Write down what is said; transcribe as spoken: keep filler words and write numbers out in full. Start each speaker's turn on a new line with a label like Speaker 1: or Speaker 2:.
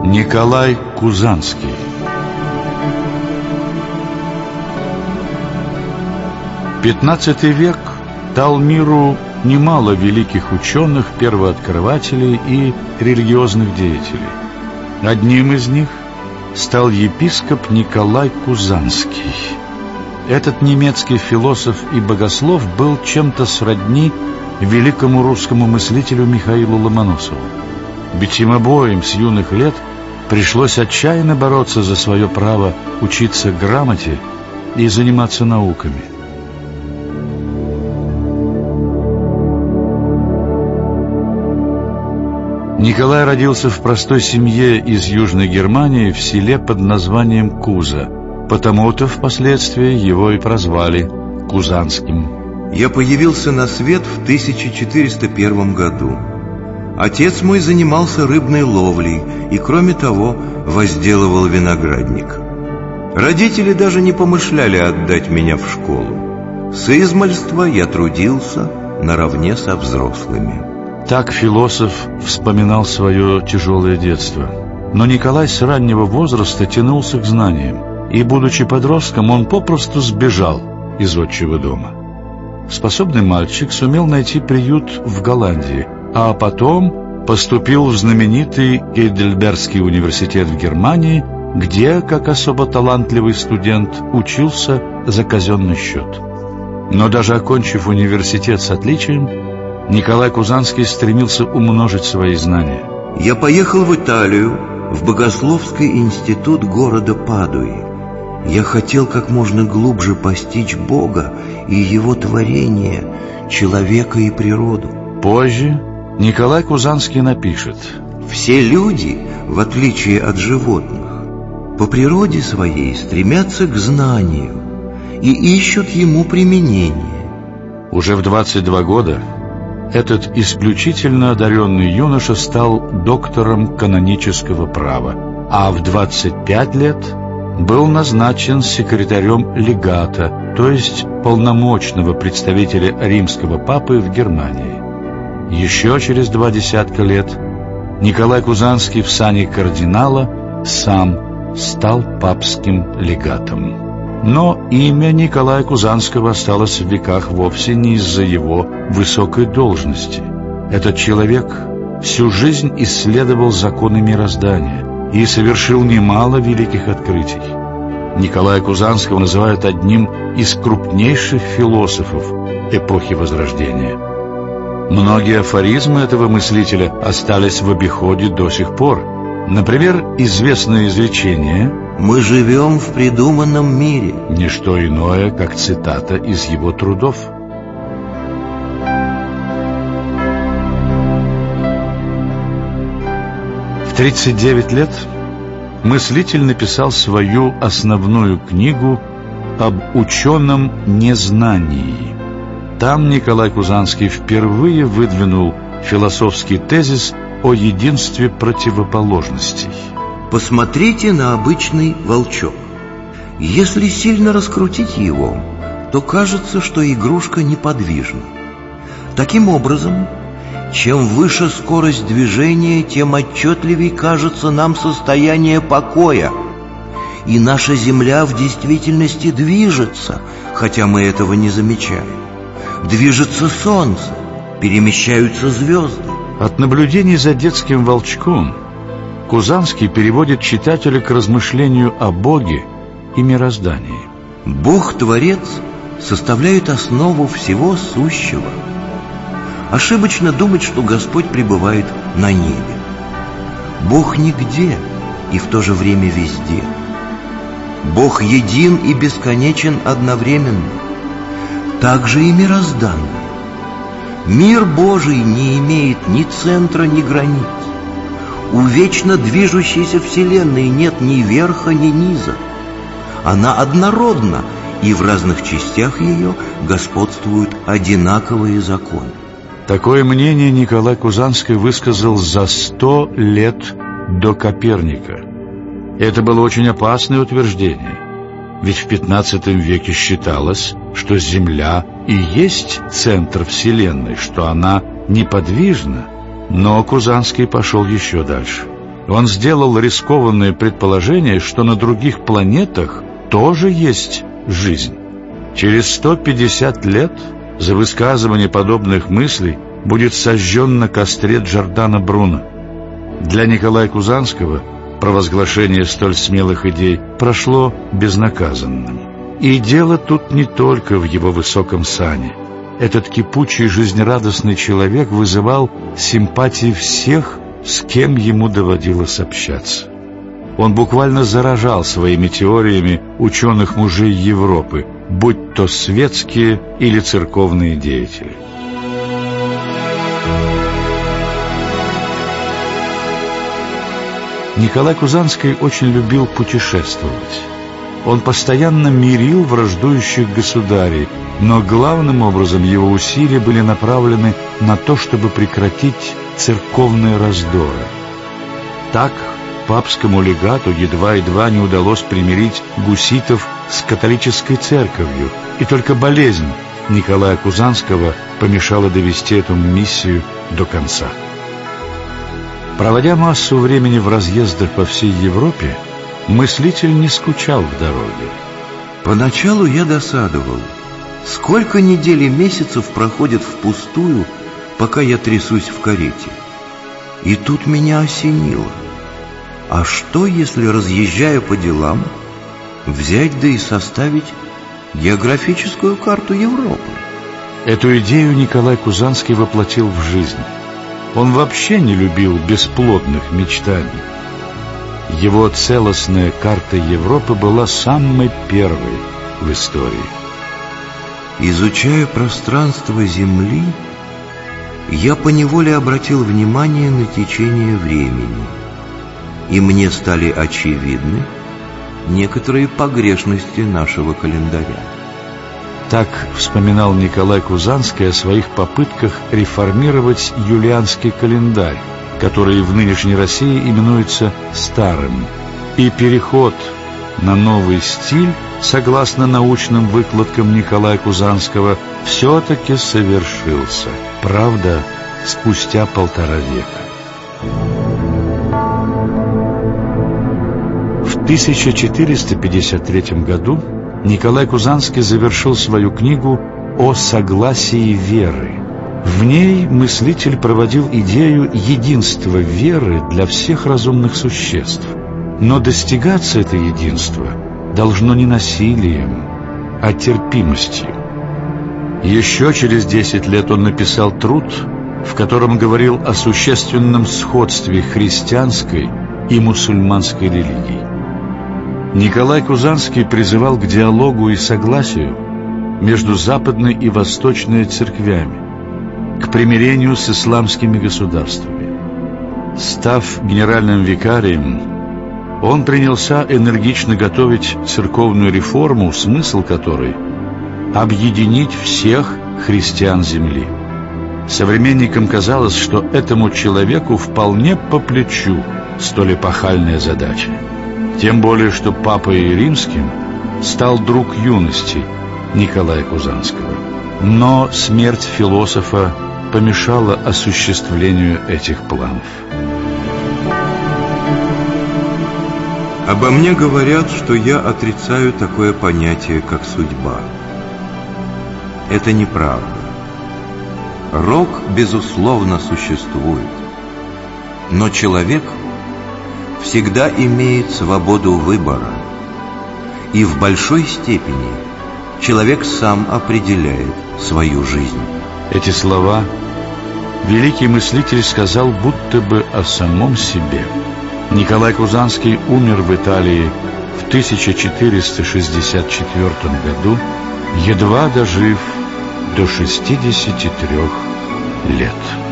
Speaker 1: Николай Кузанский. пятнадцатый век дал миру немало великих ученых, первооткрывателей и религиозных деятелей. Одним из них стал епископ Николай Кузанский. Этот немецкий философ и богослов был чем-то сродни великому русскому мыслителю Михаилу Ломоносову. Ведь им обоим с юных лет пришлось отчаянно бороться за свое право учиться грамоте и заниматься науками. Николай родился в простой семье из Южной Германии в селе под названием Куза. Потому-то впоследствии его и прозвали Кузанским.
Speaker 2: Я появился на свет в тысяча четыреста первом году. Отец мой занимался рыбной ловлей и, кроме того, возделывал виноградник. Родители даже не помышляли отдать меня в школу. С измальства я трудился наравне со взрослыми.
Speaker 1: Так философ вспоминал свое тяжелое детство. Но Николай с раннего возраста тянулся к знаниям, и, будучи подростком, он попросту сбежал из отчего дома. Способный мальчик сумел найти приют в Голландии, а потом поступил в знаменитый Гейдельбергский университет в Германии, где, как особо талантливый студент, учился за казенный счет. Но даже окончив университет с отличием, Николай Кузанский стремился умножить свои знания.
Speaker 2: Я поехал в Италию, в Богословский институт города Падуи. Я хотел как можно глубже постичь Бога и Его творение, человека и природу.
Speaker 1: Позже Николай Кузанский напишет:
Speaker 2: «Все люди, в отличие от животных, по природе своей стремятся к знанию и ищут ему применение».
Speaker 1: Уже в двадцать два года этот исключительно одаренный юноша стал доктором канонического права, а в двадцать пять лет был назначен секретарем легата, то есть полномочного представителя римского папы в Германии. Еще через два десятка лет Николай Кузанский в сане кардинала сам стал папским легатом. Но имя Николая Кузанского осталось в веках вовсе не из-за его высокой должности. Этот человек всю жизнь исследовал законы мироздания и совершил немало великих открытий. Николая Кузанского называют одним из крупнейших философов эпохи Возрождения. Многие афоризмы этого мыслителя остались в обиходе до сих пор. Например, известное изречение
Speaker 2: «Мы живем в придуманном мире».
Speaker 1: Не что иное, как цитата из его трудов. В тридцать девять лет мыслитель написал свою основную книгу об ученом незнании. Там Николай Кузанский впервые выдвинул философский тезис о единстве противоположностей.
Speaker 2: Посмотрите на обычный волчок. Если сильно раскрутить его, то кажется, что игрушка неподвижна. Таким образом, чем выше скорость движения, тем отчетливее кажется нам состояние покоя. И наша Земля в действительности движется, хотя мы этого не замечаем. Движется Солнце, перемещаются звезды.
Speaker 1: От наблюдений за детским волчком Кузанский переводит читателя к размышлению о Боге и мироздании.
Speaker 2: Бог-творец составляет основу всего сущего. Ошибочно думать, что Господь пребывает на небе. Бог нигде и в то же время везде. Бог един и бесконечен одновременно. Так же и мироздание. Мир Божий не имеет ни центра, ни границ. У вечно движущейся Вселенной нет ни верха, ни низа. Она однородна, и в разных частях ее господствуют одинаковые законы.
Speaker 1: Такое мнение Николай Кузанский высказал за сто лет до Коперника. Это было очень опасное утверждение, ведь в пятнадцатом веке считалось, что Земля и есть центр Вселенной, что она неподвижна. Но Кузанский пошел еще дальше. Он сделал рискованное предположение, что на других планетах тоже есть жизнь. Через сто пятьдесят лет за высказывание подобных мыслей будет сожжен на костре Джордано Бруно. Для Николая Кузанского провозглашение столь смелых идей прошло безнаказанным. И дело тут не только в его высоком сане. Этот кипучий, жизнерадостный человек вызывал симпатии всех, с кем ему доводилось общаться. Он буквально заражал своими теориями ученых мужей Европы, будь то светские или церковные деятели. Николай Кузанский очень любил путешествовать. Он постоянно мирил враждующих государей, но главным образом его усилия были направлены на то, чтобы прекратить церковные раздоры. Так папскому легату едва-едва не удалось примирить гуситов с католической церковью, и только болезнь Николая Кузанского помешала довести эту миссию до конца. Проводя массу времени в разъездах по всей Европе, мыслитель не скучал в дороге.
Speaker 2: Поначалу я досадовал. Сколько недель и месяцев проходит впустую, пока я трясусь в карете. И тут меня осенило. А что, если, разъезжая по делам, взять да и составить географическую карту Европы?
Speaker 1: Эту идею Николай Кузанский воплотил в жизнь. Он вообще не любил бесплодных мечтаний. Его целостная карта Европы была самой первой в истории.
Speaker 2: Изучая пространство Земли, я поневоле обратил внимание на течение времени, и мне стали очевидны некоторые погрешности нашего календаря.
Speaker 1: Так вспоминал Николай Кузанский о своих попытках реформировать юлианский календарь, который в нынешней России именуется старым. И переход на новый стиль, согласно научным выкладкам Николая Кузанского, все-таки совершился. Правда, спустя полтора века. В тысяча четыреста пятьдесят третьем году Николай Кузанский завершил свою книгу «О согласии веры». В ней мыслитель проводил идею единства веры для всех разумных существ. Но достигаться это единство должно не насилием, а терпимостью. Еще через десять лет он написал труд, в котором говорил о существенном сходстве христианской и мусульманской религий. Николай Кузанский призывал к диалогу и согласию между западной и восточной церквями, к примирению с исламскими государствами. Став генеральным викарием, он принялся энергично готовить церковную реформу, смысл которой – объединить всех христиан земли. Современникам казалось, что этому человеку вполне по плечу столь эпохальная задача. Тем более, что папой римским стал друг юности Николая Кузанского. Но смерть философа помешала осуществлению этих планов.
Speaker 2: Обо мне говорят, что я отрицаю такое понятие, как судьба. Это неправда. Рок, безусловно, существует. Но человек всегда имеет свободу выбора. И в большой степени человек сам определяет свою жизнь.
Speaker 1: Эти слова великий мыслитель сказал будто бы о самом себе. Николай Кузанский умер в Италии в тысяча четыреста шестьдесят четвёртом году, едва дожив до шестидесяти трёх лет.